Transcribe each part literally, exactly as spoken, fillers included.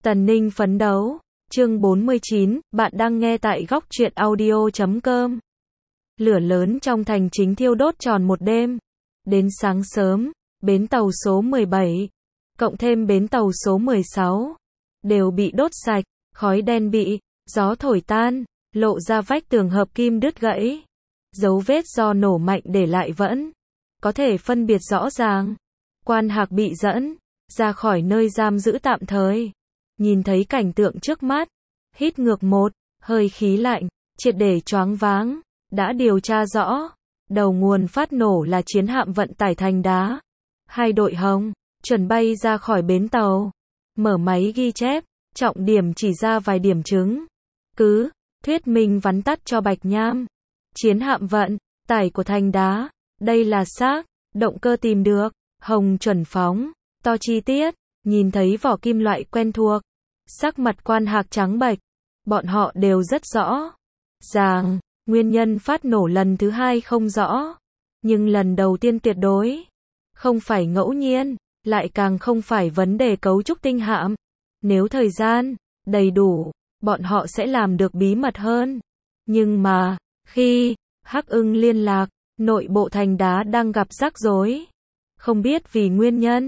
Tần Ninh phấn đấu. Chương bốn mươi chín, bạn đang nghe tại góc truyện audio chấm com. Lửa lớn trong thành chính thiêu đốt tròn một đêm. Đến sáng sớm, bến tàu số mười bảy, cộng thêm bến tàu số mười sáu, đều bị đốt sạch, khói đen bị gió thổi tan, lộ ra vách tường hợp kim đứt gãy. Dấu vết do nổ mạnh để lại vẫn có thể phân biệt rõ ràng. Quan Hạc bị dẫn ra khỏi nơi giam giữ tạm thời. Nhìn thấy cảnh tượng trước mắt, hít ngược một hơi khí lạnh, triệt để choáng váng. Đã điều tra rõ, đầu nguồn phát nổ là chiến hạm vận tải Thành Đá. Hai đội hồng chuẩn bay ra khỏi bến tàu, mở máy ghi chép, trọng điểm chỉ ra vài điểm chứng cứ, thuyết minh vắn tắt cho Bạch Nham. Chiến hạm vận tải của Thành Đá, đây là xác động cơ tìm được, hồng chuẩn phóng to chi tiết, nhìn thấy vỏ kim loại quen thuộc, sắc mặt Quan Hạc trắng bệch. Bọn họ đều rất rõ ràng, nguyên nhân phát nổ lần thứ hai không rõ, nhưng lần đầu tiên tuyệt đối không phải ngẫu nhiên, lại càng không phải vấn đề cấu trúc tinh hạm. Nếu thời gian đầy đủ, bọn họ sẽ làm được bí mật hơn. Nhưng mà, khi Hắc Ưng liên lạc, nội bộ Thành Đá đang gặp rắc rối. Không biết vì nguyên nhân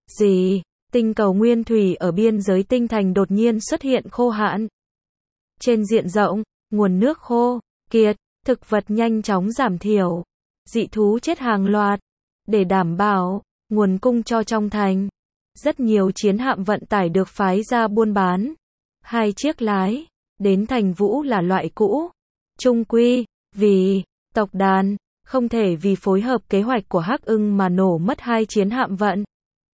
gì, tinh cầu nguyên thủy ở biên giới tinh thành đột nhiên xuất hiện khô hạn. Trên diện rộng, nguồn nước khô kiệt, thực vật nhanh chóng giảm thiểu, dị thú chết hàng loạt. Để đảm bảo nguồn cung cho trong thành, rất nhiều chiến hạm vận tải được phái ra buôn bán. Hai chiếc lái đến Thành Vũ là loại cũ. Trung quy, vì tộc đàn không thể vì phối hợp kế hoạch của Hắc Ưng mà nổ mất hai chiến hạm vận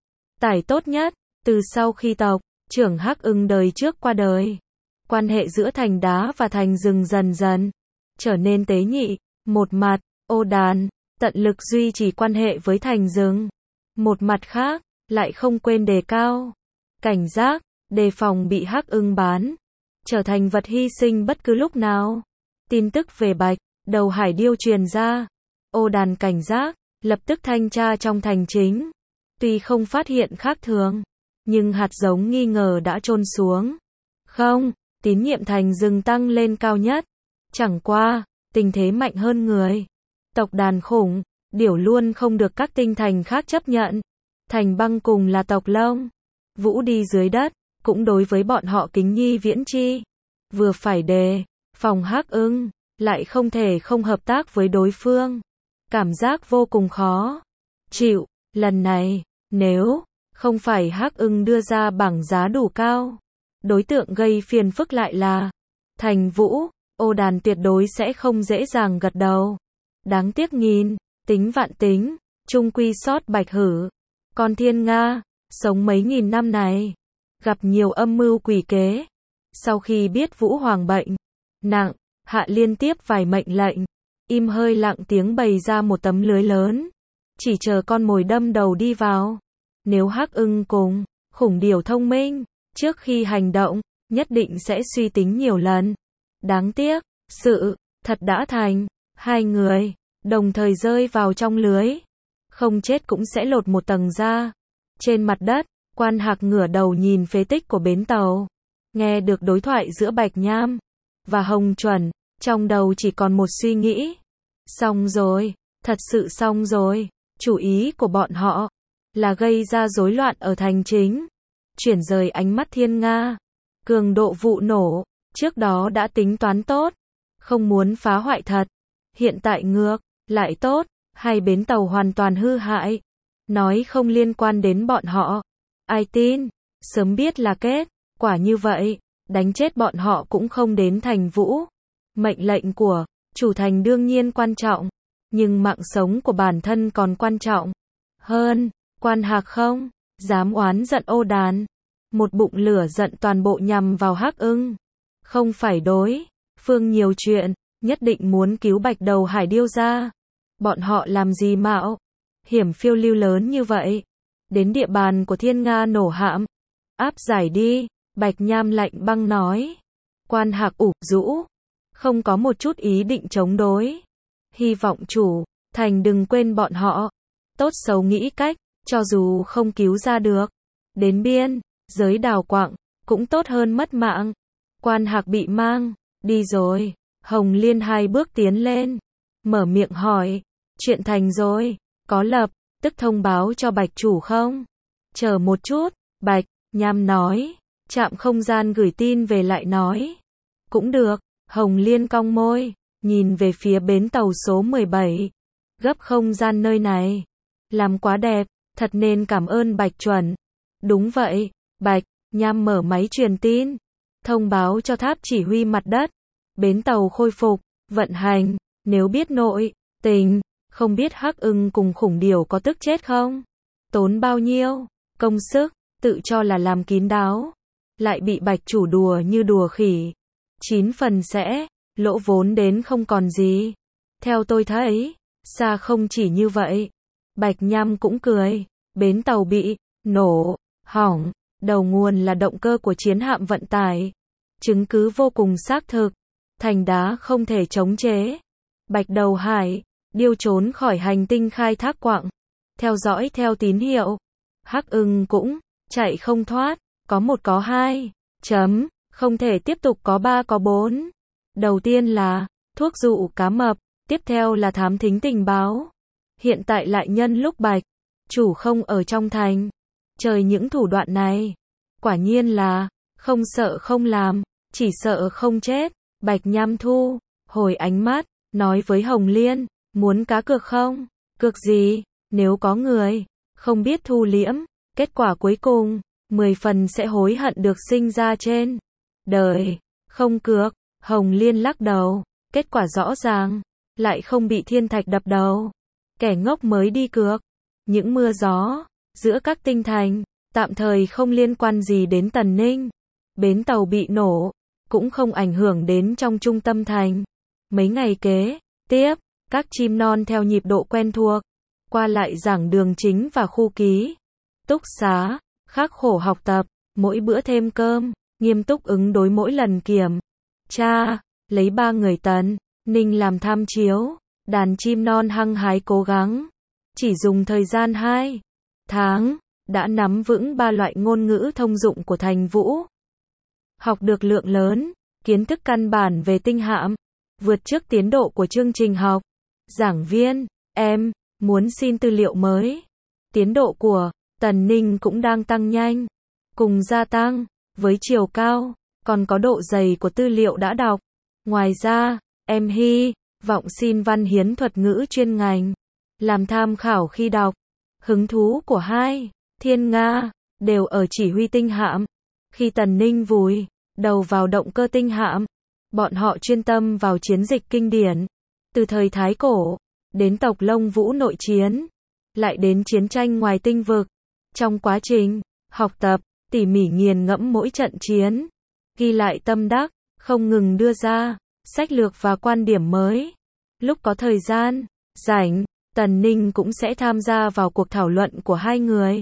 tải tốt nhất. Từ sau khi tộc trưởng Hắc Ưng đời trước qua đời, quan hệ giữa Thành Đá và Thành Rừng dần dần trở nên tế nhị. Một mặt, Ô Đàn tận lực duy trì quan hệ với Thành Rừng. Một mặt khác, lại không quên đề cao cảnh giác, đề phòng bị Hắc Ưng bán trở thành vật hy sinh bất cứ lúc nào. Tin tức về Bạch Đầu Hải Điêu truyền ra, Ô Đàn cảnh giác, lập tức thanh tra trong thành chính. Tuy không phát hiện khác thường, nhưng hạt giống nghi ngờ đã chôn xuống. Không, tín nhiệm Thành Rừng tăng lên cao nhất. Chẳng qua, tình thế mạnh hơn người. Tộc đàn khủng điểu luôn không được các tinh thành khác chấp nhận. Thành Băng cùng là tộc Lông Vũ đi dưới đất, cũng đối với bọn họ kính nhi viễn chi. Vừa phải đề phòng Hắc Ưng, lại không thể không hợp tác với đối phương. Cảm giác vô cùng khó chịu. Lần này, nếu không phải Hắc Ưng đưa ra bảng giá đủ cao, đối tượng gây phiền phức lại là Thành Vũ, Ô Đàn tuyệt đối sẽ không dễ dàng gật đầu. Đáng tiếc nghìn tính vạn tính, chung quy sót Bạch Hử. Con Thiên Nga, sống mấy nghìn năm này, gặp nhiều âm mưu quỷ kế. Sau khi biết Vũ Hoàng bệnh nặng, hạ liên tiếp vài mệnh lệnh, im hơi lặng tiếng bày ra một tấm lưới lớn, chỉ chờ con mồi đâm đầu đi vào. Nếu Hắc Ưng cùng khủng điểu thông minh, trước khi hành động, nhất định sẽ suy tính nhiều lần. Đáng tiếc, sự thật đã thành, hai người đồng thời rơi vào trong lưới. Không chết cũng sẽ lột một tầng ra. Trên mặt đất, Quan Hạc ngửa đầu nhìn phế tích của bến tàu. Nghe được đối thoại giữa Bạch Nham và Hồng Chuẩn, trong đầu chỉ còn một suy nghĩ. Xong rồi, thật sự xong rồi. Chủ ý của bọn họ là gây ra rối loạn ở thành chính, chuyển rời ánh mắt Thiên Nga. Cường độ vụ nổ, trước đó đã tính toán tốt, không muốn phá hoại thật. Hiện tại ngược lại tốt, hai bến tàu hoàn toàn hư hại. Nói không liên quan đến bọn họ, ai tin. Sớm biết là kết quả như vậy, đánh chết bọn họ cũng không đến Thành Vũ. Mệnh lệnh của chủ thành đương nhiên quan trọng, nhưng mạng sống của bản thân còn quan trọng hơn. Quan Hạc không dám oán giận Ô Đàn, một bụng lửa giận toàn bộ nhằm vào Hắc Ưng. Không phải đối phương nhiều chuyện, nhất định muốn cứu Bạch Đầu Hải Điêu ra. Bọn họ làm gì mạo hiểm phiêu lưu lớn như vậy, đến địa bàn của Thiên Nga nổ hạm. Áp giải đi, Bạch Nham lạnh băng nói. Quan Hạc ủ rũ, không có một chút ý định chống đối. Hy vọng chủ thành đừng quên bọn họ. Tốt xấu nghĩ cách, cho dù không cứu ra được, đến biên giới đào quặng, cũng tốt hơn mất mạng. Quan Hạc bị mang đi rồi. Hồng Liên hai bước tiến lên, mở miệng hỏi, chuyện thành rồi, có lập tức thông báo cho Bạch chủ không? Chờ một chút, Bạch Nham nói, trạm không gian gửi tin về lại nói. Cũng được. Hồng Liên cong môi, nhìn về phía bến tàu số mười bảy. Gấp không gian nơi này làm quá đẹp, thật nên cảm ơn Bạch chuẩn. Đúng vậy. Bạch Nham mở máy truyền tin, thông báo cho tháp chỉ huy mặt đất. Bến tàu khôi phục vận hành, nếu biết nội tình, không biết Hắc Ưng cùng khủng điểu có tức chết không? Tốn bao nhiêu công sức, tự cho là làm kín đáo, lại bị Bạch chủ đùa như đùa khỉ. Chín phần sẽ lỗ vốn đến không còn gì. Theo tôi thấy, xa không chỉ như vậy. Bạch Nham cũng cười, bến tàu bị nổ hỏng, đầu nguồn là động cơ của chiến hạm vận tải. Chứng cứ vô cùng xác thực, thành đá không thể chống chế. Bạch Đầu Hải điêu trốn khỏi hành tinh khai thác quặng, theo dõi theo tín hiệu. Hắc Ưng cũng chạy không thoát, có một có hai, chấm, không thể tiếp tục có ba có bốn. Đầu tiên là thuốc dụ cá mập, tiếp theo là thám thính tình báo. Hiện tại lại nhân lúc Bạch chủ không ở trong thành, trời những thủ đoạn này, quả nhiên là không sợ không làm, chỉ sợ không chết. Bạch Nham thu hồi ánh mắt, nói với Hồng Liên, muốn cá cược không? Cược gì? Nếu có người không biết thu liễm, kết quả cuối cùng mười phần sẽ hối hận được sinh ra trên đời. Không cược. Hồng Liên lắc đầu, kết quả rõ ràng, lại không bị thiên thạch đập đầu. Kẻ ngốc mới đi cược. Những mưa gió giữa các tinh thành tạm thời không liên quan gì đến Tần Ninh. Bến tàu bị nổ cũng không ảnh hưởng đến trong trung tâm thành. Mấy ngày kế tiếp, các chim non theo nhịp độ quen thuộc, qua lại giảng đường chính và khu ký túc xá, khắc khổ học tập, mỗi bữa thêm cơm, nghiêm túc ứng đối mỗi lần kiểm tra, lấy ba người Tần Ninh làm tham chiếu. Đàn chim non hăng hái cố gắng, chỉ dùng thời gian hai tháng, đã nắm vững ba loại ngôn ngữ thông dụng của Thành Vũ. Học được lượng lớn kiến thức căn bản về tinh hạm, vượt trước tiến độ của chương trình học. Giảng viên, em muốn xin tư liệu mới. Tiến độ của Tần Ninh cũng đang tăng nhanh, cùng gia tăng với chiều cao, còn có độ dày của tư liệu đã đọc. Ngoài ra, em hy vọng xin văn hiến thuật ngữ chuyên ngành, làm tham khảo khi đọc. Hứng thú của hai Thiên Nga đều ở chỉ huy tinh hạm. Khi Tần Ninh vùi đầu vào động cơ tinh hạm, bọn họ chuyên tâm vào chiến dịch kinh điển. Từ thời Thái Cổ, đến tộc Lông Vũ nội chiến, lại đến chiến tranh ngoài tinh vực. Trong quá trình học tập, tỉ mỉ nghiền ngẫm mỗi trận chiến, ghi lại tâm đắc, không ngừng đưa ra sách lược và quan điểm mới. Lúc có thời gian rảnh, Tần Ninh cũng sẽ tham gia vào cuộc thảo luận của hai người.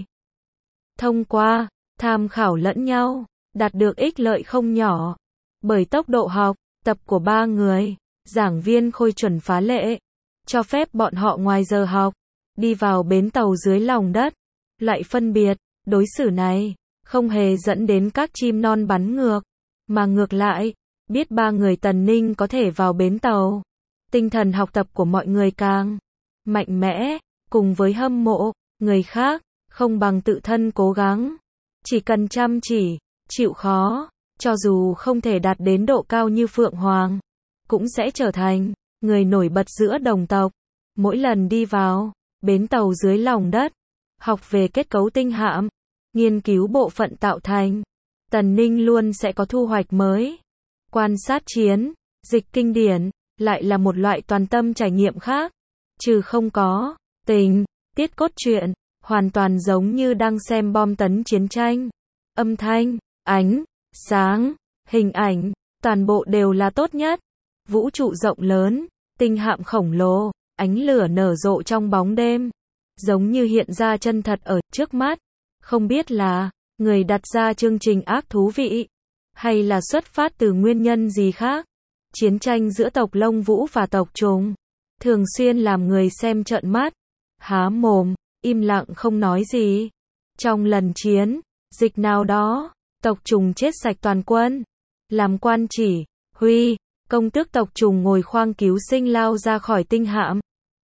Thông qua tham khảo lẫn nhau, đạt được ích lợi không nhỏ. Bởi tốc độ học tập của ba người, giảng viên Khôi chuẩn phá lệ, cho phép bọn họ ngoài giờ học, đi vào bến tàu dưới lòng đất. Loại phân biệt, đối xử này, không hề dẫn đến các chim non bắn ngược, mà ngược lại, biết ba người Tần Ninh có thể vào bến tàu. Tinh thần học tập của mọi người càng mạnh mẽ, cùng với hâm mộ người khác, không bằng tự thân cố gắng. Chỉ cần chăm chỉ, chịu khó, cho dù không thể đạt đến độ cao như Phượng Hoàng, cũng sẽ trở thành người nổi bật giữa đồng tộc. Mỗi lần đi vào bến tàu dưới lòng đất, học về kết cấu tinh hạm, nghiên cứu bộ phận tạo thành, Tần Ninh luôn sẽ có thu hoạch mới. Quan sát chiến dịch kinh điển lại là một loại toàn tâm trải nghiệm khác, trừ không có tình tiết cốt truyện, hoàn toàn giống như đang xem bom tấn chiến tranh. Âm thanh, ánh sáng, hình ảnh, toàn bộ đều là tốt nhất. Vũ trụ rộng lớn, tinh hạm khổng lồ, ánh lửa nở rộ trong bóng đêm, giống như hiện ra chân thật ở trước mắt. Không biết là người đặt ra chương trình ác thú vị, hay là xuất phát từ nguyên nhân gì khác. Chiến tranh giữa tộc Lông Vũ và tộc Trùng thường xuyên làm người xem trợn mắt, há mồm, im lặng không nói gì. Trong lần chiến dịch nào đó, tộc trùng chết sạch toàn quân. Làm quan chỉ huy, công tước tộc trùng ngồi khoang cứu sinh lao ra khỏi tinh hạm.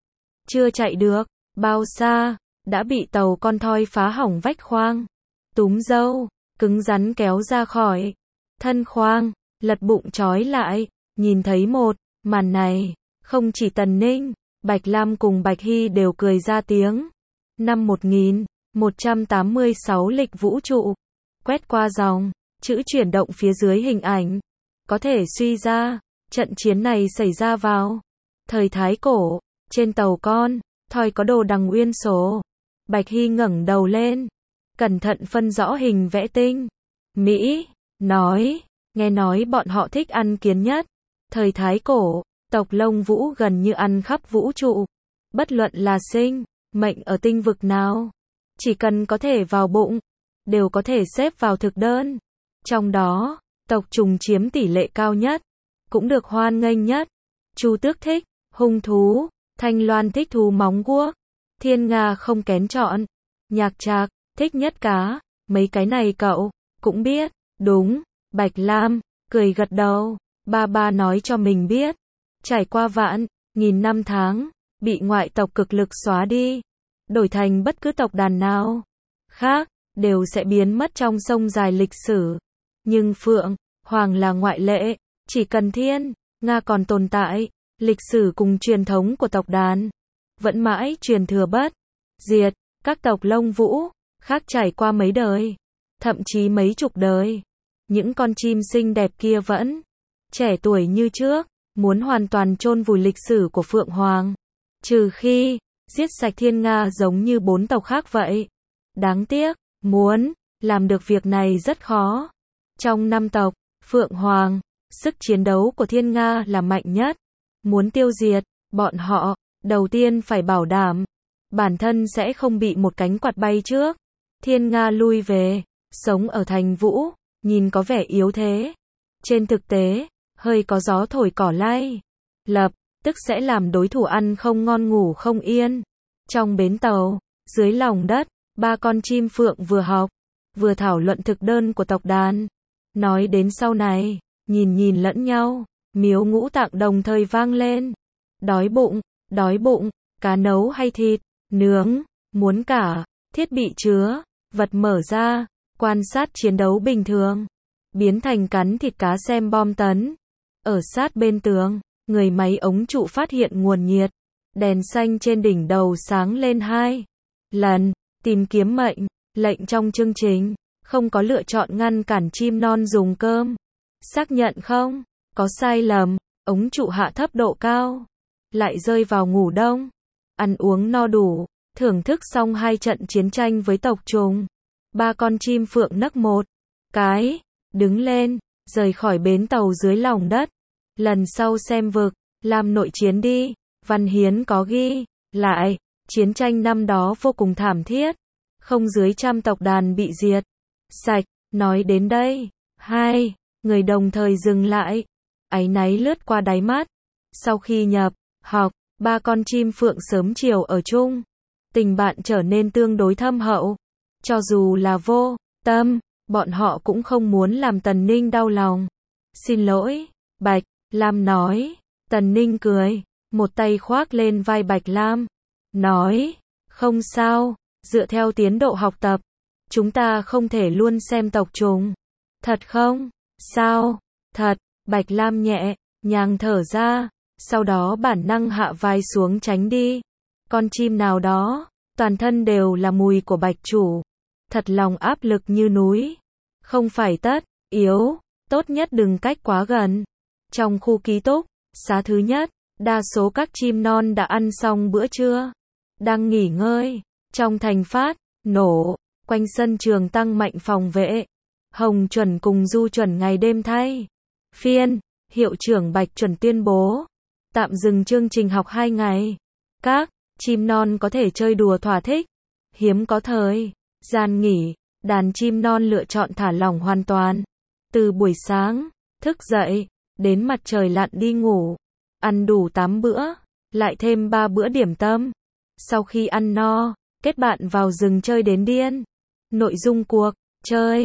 Chưa chạy được bao xa, đã bị tàu con thoi phá hỏng vách khoang. Túm râu, cứng rắn kéo ra khỏi thân khoang, lật bụng trói lại. Nhìn thấy một màn này, không chỉ Tần Ninh, Bạch Lam cùng Bạch Hy đều cười ra tiếng. Năm một nghìn một trăm tám mươi sáu lịch vũ trụ, quét qua dòng chữ chuyển động phía dưới hình ảnh, có thể suy ra, trận chiến này xảy ra vào thời Thái Cổ. Trên tàu con thoi có đồ đằng uyên số. Bạch Hy ngẩng đầu lên, cẩn thận phân rõ hình vẽ tinh mỹ, nói, nghe nói bọn họ thích ăn kiến nhất. Thời Thái Cổ, tộc Lông Vũ gần như ăn khắp vũ trụ. Bất luận là sinh mệnh ở tinh vực nào, chỉ cần có thể vào bụng, đều có thể xếp vào thực đơn. Trong đó, tộc trùng chiếm tỷ lệ cao nhất, cũng được hoan nghênh nhất. Chu Tước thích hung thú, Thanh Loan thích thú móng guốc, Thiên Nga không kén chọn, Nhạc Trạc thích nhất cá. Mấy cái này cậu cũng biết, đúng? Bạch Lam cười gật đầu. Ba ba nói cho mình biết, trải qua vạn nghìn năm tháng, bị ngoại tộc cực lực xóa đi, đổi thành bất cứ tộc đàn nào khác, đều sẽ biến mất trong sông dài lịch sử. Nhưng Phượng Hoàng là ngoại lệ, chỉ cần Thiên Nga còn tồn tại, lịch sử cùng truyền thống của tộc đàn vẫn mãi truyền thừa bất diệt. Các tộc Lông Vũ khác trải qua mấy đời, thậm chí mấy chục đời, những con chim xinh đẹp kia vẫn trẻ tuổi như trước, muốn hoàn toàn chôn vùi lịch sử của Phượng Hoàng, trừ khi giết sạch Thiên Nga giống như bốn tộc khác vậy. Đáng tiếc, muốn làm được việc này rất khó. Trong năm tộc Phượng Hoàng, sức chiến đấu của Thiên Nga là mạnh nhất. Muốn tiêu diệt bọn họ, đầu tiên phải bảo đảm bản thân sẽ không bị một cánh quạt bay trước. Thiên Nga lui về, sống ở thành Vũ, nhìn có vẻ yếu thế. Trên thực tế, hơi có gió thổi cỏ lay, lập tức sẽ làm đối thủ ăn không ngon ngủ không yên. Trong bến tàu, dưới lòng đất, ba con chim phượng vừa học, vừa thảo luận thực đơn của tộc đàn. Nói đến sau này, nhìn nhìn lẫn nhau, miếu ngũ tạng đồng thời vang lên. Đói bụng, đói bụng, cá nấu hay thịt nướng, muốn cả. Thiết bị chứa vật mở ra, quan sát chiến đấu bình thường, biến thành cắn thịt cá xem bom tấn. Ở sát bên tường, người máy ống trụ phát hiện nguồn nhiệt. Đèn xanh trên đỉnh đầu sáng lên hai lần. Tìm kiếm mệnh lệnh trong chương trình, không có lựa chọn ngăn cản chim non dùng cơm. Xác nhận không có sai lầm, ống trụ hạ thấp độ cao, lại rơi vào ngủ đông. Ăn uống no đủ, thưởng thức xong hai trận chiến tranh với tộc trùng. Ba con chim phượng nấc một cái, đứng lên, rời khỏi bến tàu dưới lòng đất. Lần sau xem vực, làm nội chiến đi. Văn hiến có ghi lại, chiến tranh năm đó vô cùng thảm thiết, không dưới trăm tộc đàn bị diệt sạch. Nói đến đây, hai người đồng thời dừng lại, áy náy lướt qua đáy mắt. Sau khi nhập học, ba con chim phượng sớm chiều ở chung, tình bạn trở nên tương đối thâm hậu. Cho dù là vô tâm, bọn họ cũng không muốn làm Tần Ninh đau lòng. Xin lỗi, Bạch Lam nói. Tần Ninh cười, một tay khoác lên vai Bạch Lam, nói, không sao, dựa theo tiến độ học tập, chúng ta không thể luôn xem tộc trùng. Thật không? Sao? Thật. Bạch Lam nhẹ nhàng thở ra, sau đó bản năng hạ vai xuống tránh đi. Con chim nào đó, toàn thân đều là mùi của Bạch chủ, thật lòng áp lực như núi. Không phải tất yếu, tốt nhất đừng cách quá gần. Trong khu ký túc xá thứ nhất, đa số các chim non đã ăn xong bữa trưa, đang nghỉ ngơi. Trong thành phát nổ, quanh sân trường tăng mạnh phòng vệ. Hồng Chuẩn cùng Du Chuẩn ngày đêm thay phiên. Hiệu trưởng Bạch Chuẩn tuyên bố tạm dừng chương trình học hai ngày. Các chim non có thể chơi đùa thỏa thích. Hiếm có thời gian nghỉ, đàn chim non lựa chọn thả lỏng hoàn toàn. Từ buổi sáng thức dậy đến mặt trời lặn đi ngủ, ăn đủ tám bữa, lại thêm ba bữa điểm tâm. Sau khi ăn no, kết bạn vào rừng chơi đến điên. Nội dung cuộc chơi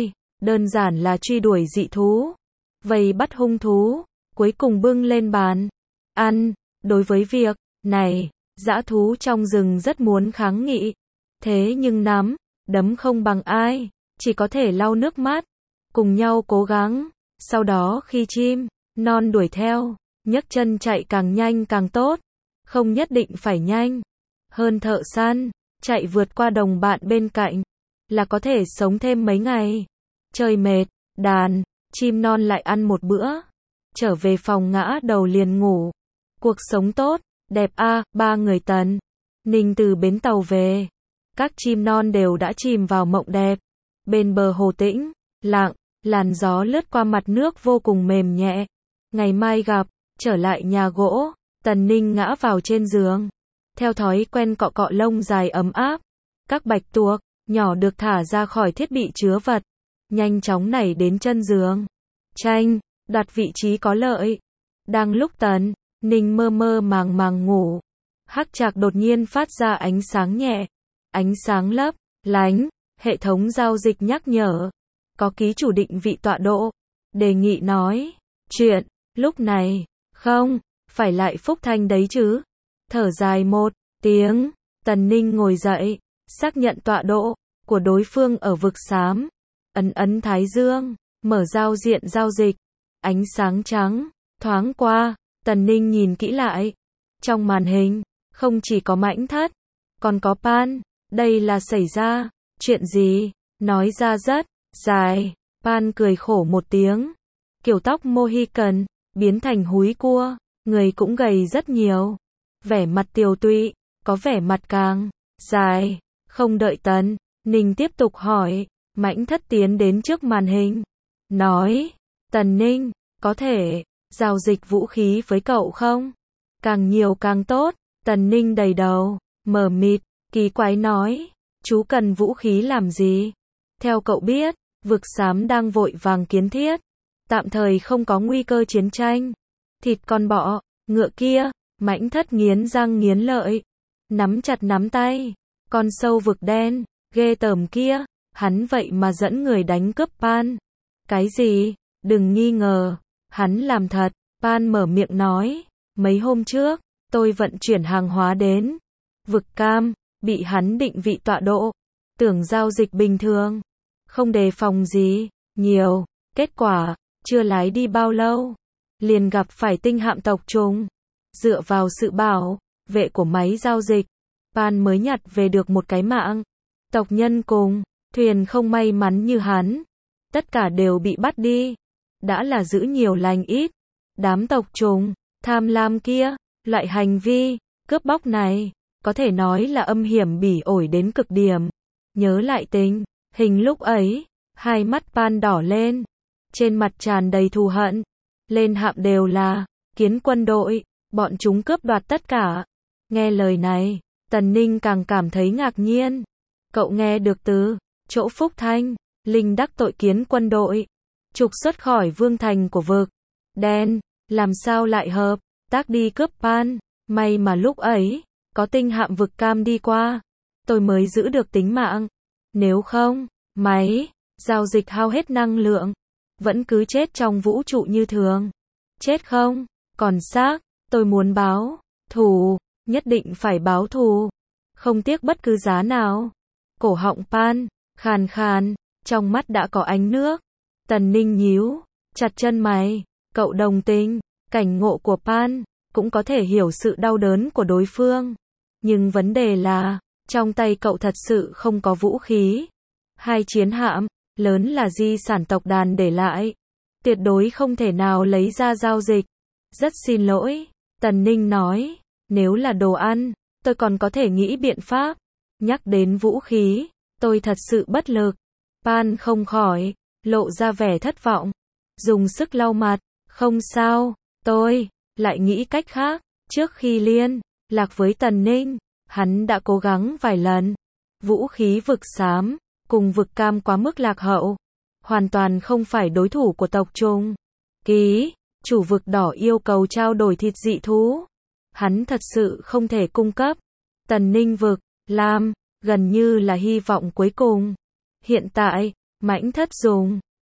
đơn giản là truy đuổi dị thú, vây bắt hung thú, cuối cùng bưng lên bàn, ăn. Đối với việc này, dã thú trong rừng rất muốn kháng nghị, thế nhưng nắm, đấm không bằng ai, chỉ có thể lau nước mắt, cùng nhau cố gắng. Sau đó khi chim non đuổi theo, nhấc chân chạy càng nhanh càng tốt, không nhất định phải nhanh hơn thợ săn, chạy vượt qua đồng bạn bên cạnh là có thể sống thêm mấy ngày. Trời mệt, đàn chim non lại ăn một bữa, trở về phòng ngã đầu liền ngủ. Cuộc sống tốt, đẹp a. À, ba người Tần Ninh từ bến tàu về, các chim non đều đã chìm vào mộng đẹp. Bên bờ hồ tĩnh lặng, làn gió lướt qua mặt nước vô cùng mềm nhẹ. Ngày mai gặp. Trở lại nhà gỗ, Tần Ninh ngã vào trên giường, theo thói quen cọ cọ lông dài ấm áp. Các bạch tuộc nhỏ được thả ra khỏi thiết bị chứa vật, nhanh chóng nảy đến chân giường, tranh đặt vị trí có lợi. Đang lúc Tần Ninh mơ mơ màng màng ngủ, hắc trạc đột nhiên phát ra ánh sáng nhẹ, ánh sáng lấp lánh. Hệ thống giao dịch nhắc nhở, có ký chủ định vị tọa độ, đề nghị nói chuyện. Lúc này, không phải lại Phúc Thanh đấy chứ. Thở dài một tiếng, Tần Ninh ngồi dậy, xác nhận tọa độ của đối phương ở vực xám, ấn ấn thái dương, mở giao diện giao dịch. Ánh sáng trắng thoáng qua, Tần Ninh nhìn kỹ lại. Trong màn hình, không chỉ có Mãnh Thất, còn có Pan. Đây là xảy ra chuyện gì? Nói ra rất dài. Pan cười khổ một tiếng, kiểu tóc Mohican biến thành húi cua, người cũng gầy rất nhiều, vẻ mặt tiều tụy, có vẻ mặt càng dài. Không đợi Tần Ninh tiếp tục hỏi, Mãnh Thất tiến đến trước màn hình, nói, Tần Ninh, có thể giao dịch vũ khí với cậu không? Càng nhiều càng tốt. Tần Ninh đầy đầu mờ mịt, kỳ quái nói, chú cần vũ khí làm gì? Theo cậu biết, vực xám đang vội vàng kiến thiết, tạm thời không có nguy cơ chiến tranh. Thịt con bọ, ngựa kia. Mãnh Thất nghiến răng nghiến lợi, nắm chặt nắm tay. Con sâu vực đen, ghê tởm kia, hắn vậy mà dẫn người đánh cướp Pan. Cái gì? Đừng nghi ngờ, hắn làm thật. Pan mở miệng nói, mấy hôm trước, tôi vận chuyển hàng hóa đến vực cam, bị hắn định vị tọa độ, tưởng giao dịch bình thường, không đề phòng gì nhiều. Kết quả, chưa lái đi bao lâu, liền gặp phải tinh hạm tộc trùng. Dựa vào sự bảo vệ của máy giao dịch, Pan mới nhặt về được một cái mạng. Tộc nhân cùng thuyền không may mắn như hắn, tất cả đều bị bắt đi. Đã là giữ nhiều lành ít. Đám tộc trùng tham lam kia, loại hành vi cướp bóc này, có thể nói là âm hiểm bỉ ổi đến cực điểm. Nhớ lại tình hình lúc ấy, hai mắt Pan đỏ lên, trên mặt tràn đầy thù hận. Lên hạm đều là kiến quân đội, bọn chúng cướp đoạt tất cả. Nghe lời này, Tần Ninh càng cảm thấy ngạc nhiên. Cậu nghe được từ chỗ Phúc Thanh, Linh đắc tội kiến quân đội, trục xuất khỏi vương thành của vực đen, làm sao lại hợp tác đi cướp Pan? May mà lúc ấy có tinh hạm vực cam đi qua, tôi mới giữ được tính mạng. Nếu không, máy giao dịch hao hết năng lượng, vẫn cứ chết trong vũ trụ như thường. Chết không còn xác. Tôi muốn báo thù, nhất định phải báo thù, không tiếc bất cứ giá nào. Cổ họng Pan khàn khàn, trong mắt đã có ánh nước. Tần Ninh nhíu chặt chân mày, cậu đồng tình cảnh ngộ của Pan, cũng có thể hiểu sự đau đớn của đối phương. Nhưng vấn đề là, trong tay cậu thật sự không có vũ khí. Hai chiến hạm lớn là di sản tộc đàn để lại, tuyệt đối không thể nào lấy ra giao dịch. Rất xin lỗi, Tần Ninh nói, nếu là đồ ăn, tôi còn có thể nghĩ biện pháp. Nhắc đến vũ khí, tôi thật sự bất lực. Pan không khỏi lộ ra vẻ thất vọng, dùng sức lau mặt. Không sao, tôi lại nghĩ cách khác. Trước khi liên lạc với Tần Ninh, hắn đã cố gắng vài lần. Vũ khí vực xám cùng vực cam quá mức lạc hậu, hoàn toàn không phải đối thủ của tộc trùng. Ký chủ vực đỏ yêu cầu trao đổi thịt dị thú, hắn thật sự không thể cung cấp. Tần Ninh vực lam gần như là hy vọng cuối cùng. Hiện tại, Mãnh Thất dùng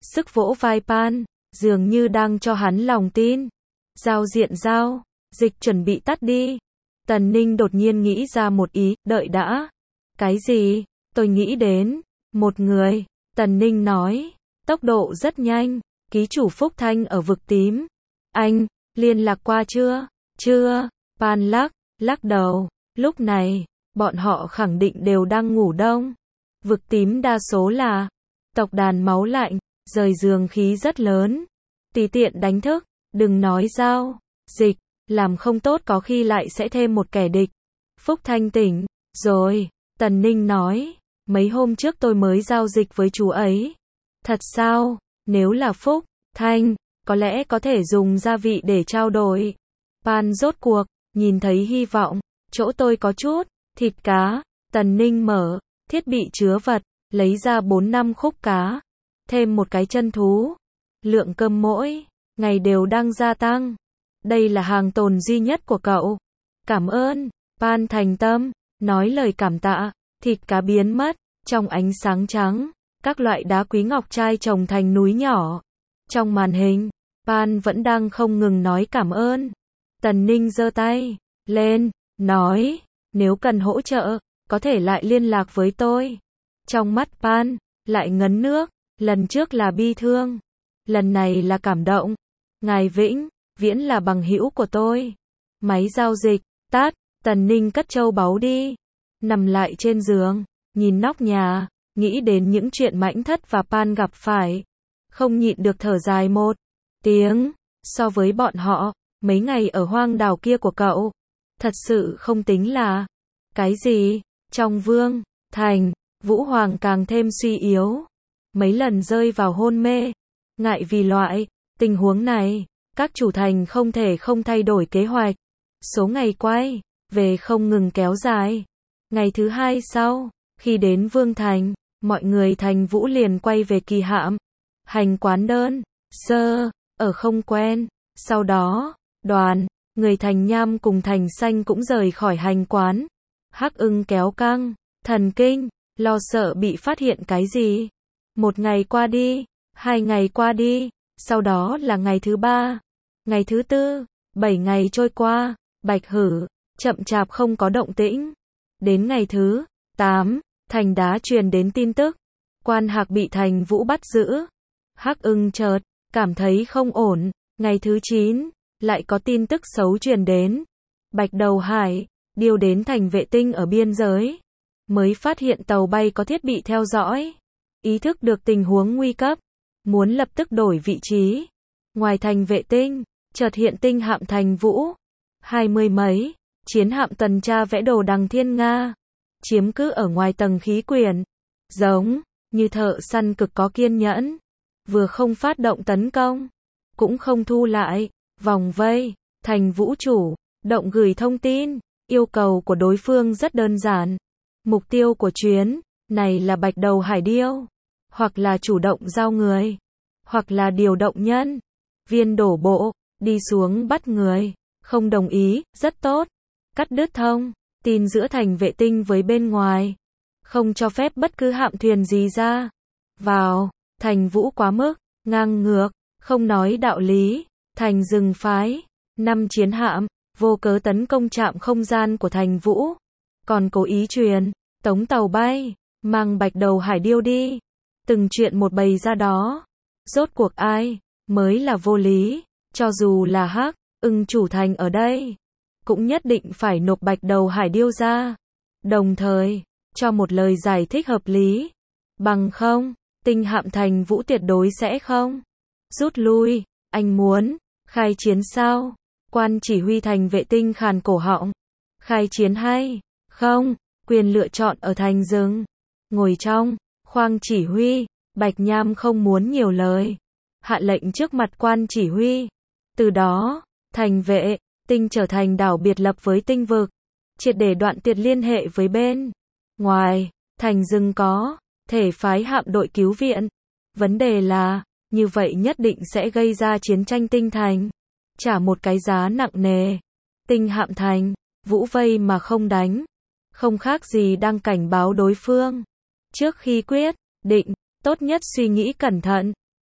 sức vỗ vai Pan, dường như đang cho hắn lòng tin. Giao diện giao, dịch chuẩn bị tắt đi. Tần Ninh đột nhiên nghĩ ra một ý, đợi đã. Cái gì? Tôi nghĩ đến một người. Tần Ninh nói, tốc độ rất nhanh. Ký chủ Phúc Thanh ở vực tím. Anh, liên lạc qua chưa? Chưa. Pan lắc, lắc đầu. Lúc này, bọn họ khẳng định đều đang ngủ đông. Vực tím đa số là tộc đàn máu lạnh, rời giường khí rất lớn. Tùy tiện đánh thức, đừng nói giao, dịch, làm không tốt có khi lại sẽ thêm một kẻ địch. Phúc Thanh tỉnh, rồi, Tần Ninh nói, mấy hôm trước tôi mới giao dịch với chú ấy. Thật sao? Nếu là Phúc Thanh, có lẽ có thể dùng gia vị để trao đổi. Pan rốt cuộc, nhìn thấy hy vọng, chỗ tôi có chút thịt cá. Tần Ninh mở thiết bị chứa vật, lấy ra bốn năm khúc cá, thêm một cái chân thú. Lượng cơm mỗi ngày đều đang gia tăng. Đây là hàng tồn duy nhất của cậu. Cảm ơn. Pan thành tâm, nói lời cảm tạ. Thịt cá biến mất trong ánh sáng trắng, các loại đá quý ngọc trai chồng thành núi nhỏ. Trong màn hình, Pan vẫn đang không ngừng nói cảm ơn. Tần Ninh giơ tay lên, nói, nếu cần hỗ trợ, có thể lại liên lạc với tôi. Trong mắt Pan, lại ngấn nước, lần trước là bi thương, lần này là cảm động. Ngài Vĩnh Viễn là bằng hữu của tôi. Máy giao dịch tắt, Tần Ninh cất châu báu đi. Nằm lại trên giường, nhìn nóc nhà, nghĩ đến những chuyện Mãnh Thất và Pan gặp phải. Không nhịn được thở dài một tiếng. So với bọn họ, mấy ngày ở hoang đảo kia của cậu, thật sự không tính là cái gì. Trong Vương Thành, Vũ Hoàng càng thêm suy yếu, mấy lần rơi vào hôn mê. Ngại vì loại tình huống này, các chủ thành không thể không thay đổi kế hoạch. Số ngày quay về không ngừng kéo dài. Ngày thứ hai sau, khi đến Vương Thành, mọi người thành Vũ liền quay về Kỳ Hạm. Hành quán đơn sơ, ở không quen. Sau đó, đoàn người thành Nham cùng thành Xanh cũng rời khỏi hành quán. Hắc Ưng kéo căng thần kinh, lo sợ bị phát hiện cái gì. Một ngày qua đi, hai ngày qua đi, sau đó là ngày thứ ba, ngày thứ tư, bảy ngày trôi qua. Bạch Hử chậm chạp không có động tĩnh. Đến ngày thứ tám, Thành Đá truyền đến tin tức, Quan Hạc bị Thành Vũ bắt giữ. Hắc Ưng chợt cảm thấy không ổn. Ngày thứ chín, lại có tin tức xấu truyền đến. Bạch Đầu Hải điều đến thành vệ tinh ở biên giới, mới phát hiện tàu bay có thiết bị theo dõi. Ý thức được tình huống nguy cấp, muốn lập tức đổi vị trí. Ngoài thành vệ tinh, chợt hiện tinh hạm Thành Vũ. Hai mươi mấy, chiến hạm tuần tra vẽ đồ đằng thiên nga, chiếm cứ ở ngoài tầng khí quyển. Giống như thợ săn cực có kiên nhẫn, vừa không phát động tấn công, cũng không thu lại vòng vây. Thành Vũ chủ động gửi thông tin, yêu cầu của đối phương rất đơn giản. Mục tiêu của chuyến này là Bạch Đầu Hải điêu, hoặc là chủ động giao người, hoặc là điều động nhân viên đổ bộ đi xuống bắt người. Không đồng ý, rất tốt. Cắt đứt thông tin giữa thành vệ tinh với bên ngoài, không cho phép bất cứ hạm thuyền gì ra vào. Thành Vũ quá mức ngang ngược, không nói đạo lý. Thành dừng phái năm chiến hạm vô cớ tấn công trạm không gian của Thành Vũ, còn cố ý truyền tống tàu bay mang Bạch Đầu Hải điêu đi. Từng chuyện một bày ra đó. Rốt cuộc ai mới là vô lý? Cho dù là Hắc Ưng chủ thành ở đây, cũng nhất định phải nộp Bạch Đầu Hải điêu ra, đồng thời cho một lời giải thích hợp lý. Bằng không, tinh hạm Thành Vũ tuyệt đối sẽ không rút lui. Anh muốn khai chiến sao? Quan chỉ huy thành vệ tinh khàn cổ họng. Khai chiến hay không? Quyền lựa chọn ở thành rừng. Ngồi trong khoang chỉ huy, Bạch Nham không muốn nhiều lời, hạ lệnh trước mặt quan chỉ huy. Từ đó, thành vệ tinh trở thành đảo biệt lập với tinh vực, triệt để đoạn tuyệt liên hệ với bên ngoài. Thành rừng có thể phái hạm đội cứu viện. Vấn đề là, như vậy nhất định sẽ gây ra chiến tranh tinh thành, trả một cái giá nặng nề. Tinh hạm Thành Vũ vây mà không đánh, không khác gì đang cảnh báo đối phương. Trước khi quyết định, tốt nhất suy nghĩ cẩn thận.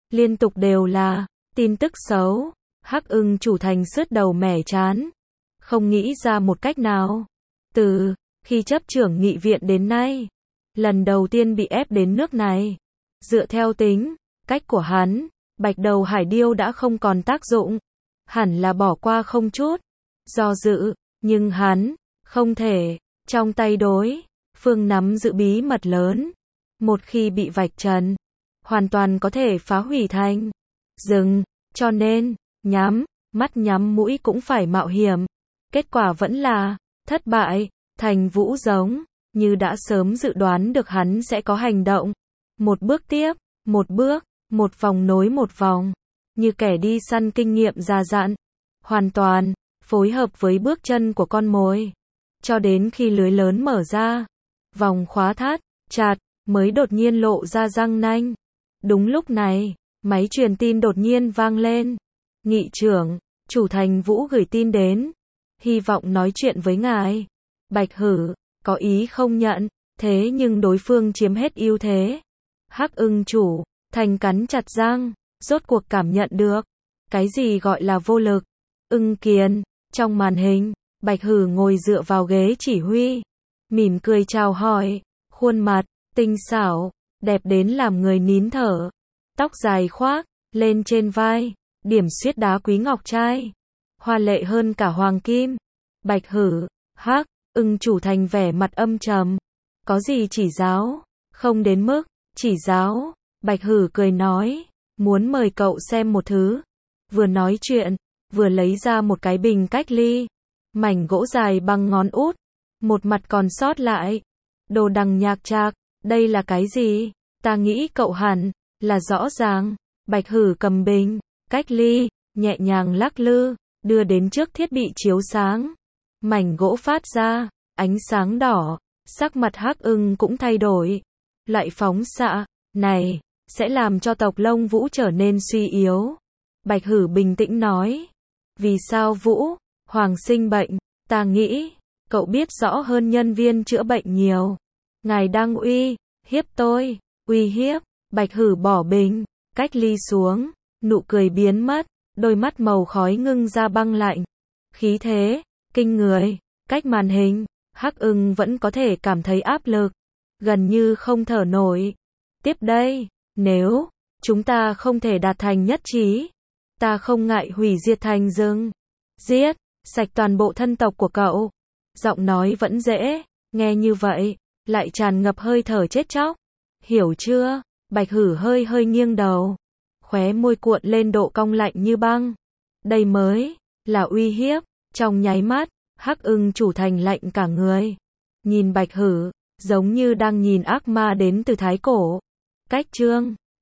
liên tục đều là tin tức xấu. Hắc Ưng chủ thành sứt đầu mẻ trán, không nghĩ ra một cách nào. Từ khi chấp trưởng nghị viện đến nay, lần đầu tiên bị ép đến nước này. Dựa theo tính cách của hắn, bạch đầu hải điêu đã không còn tác dụng, hẳn là bỏ qua không chút do dự, nhưng hắn không thể trong tay đối phương nắm giữ bí mật lớn, một khi bị vạch trần, hoàn toàn có thể phá hủy thành rừng, cho nên nhắm mắt nhắm mũi cũng phải mạo hiểm. Kết quả vẫn là thất bại. Thành Vũ giống như đã sớm dự đoán được hắn sẽ có hành động. Một bước tiếp, một bước, một vòng nối một vòng, như kẻ đi săn kinh nghiệm già dặn, hoàn toàn phối hợp với bước chân của con mồi, cho đến khi lưới lớn mở ra, vòng khóa thắt chặt, mới đột nhiên lộ ra răng nanh. Đúng lúc này, máy truyền tin đột nhiên vang lên. Nghị trưởng, chủ Thành Vũ gửi tin đến, hy vọng nói chuyện với ngài. Bạch Hử có ý không nhận, thế nhưng đối phương chiếm hết ưu thế. Hắc Ưng chủ thành cắn chặt răng, rốt cuộc cảm nhận được cái gì gọi là vô lực. Ưng Kiền, trong màn hình, Bạch Hử ngồi dựa vào ghế chỉ huy, mỉm cười chào hỏi, khuôn mặt tinh xảo, đẹp đến làm người nín thở. Tóc dài khoác lên trên vai, điểm xuyết đá quý ngọc trai, hoa lệ hơn cả hoàng kim. Bạch Hử, Hắc Ưng chủ thành vẻ mặt âm trầm. Có gì chỉ giáo? Không đến mức chỉ giáo. Bạch Hử cười nói, muốn mời cậu xem một thứ. Vừa nói chuyện, vừa lấy ra một cái bình cách ly, mảnh gỗ dài bằng ngón út, một mặt còn sót lại. Đồ đằng nhạc trạc, đây là cái gì? Ta nghĩ cậu hẳn là rõ ràng. Bạch Hử cầm bình cách ly, nhẹ nhàng lắc lư, đưa đến trước thiết bị chiếu sáng. Mảnh gỗ phát ra ánh sáng đỏ, sắc mặt Hắc Ưng cũng thay đổi. Loại phóng xạ này sẽ làm cho tộc Lông Vũ trở nên suy yếu. Bạch Hử bình tĩnh nói, vì sao Vũ Hoàng sinh bệnh? Ta nghĩ cậu biết rõ hơn nhân viên chữa bệnh nhiều. Ngài đang uy hiếp tôi. Uy hiếp? Bạch Hử bỏ bình cách ly xuống, nụ cười biến mất, đôi mắt màu khói ngưng ra băng lạnh. Khí thế kinh người, cách màn hình, Hắc Ưng vẫn có thể cảm thấy áp lực, gần như không thở nổi. Tiếp đây, nếu chúng ta không thể đạt thành nhất trí, ta không ngại hủy diệt thành rừng, giết sạch toàn bộ thân tộc của cậu. Giọng nói vẫn dễ nghe như vậy, lại tràn ngập hơi thở chết chóc. Hiểu chưa? Bạch Hử hơi hơi nghiêng đầu, khóe môi cuộn lên độ cong lạnh như băng. Đây mới là uy hiếp. Trong nháy mắt, Hắc Ưng chủ thành lạnh cả người. Nhìn Bạch Hử, giống như đang nhìn ác ma đến từ thái cổ. Cách chương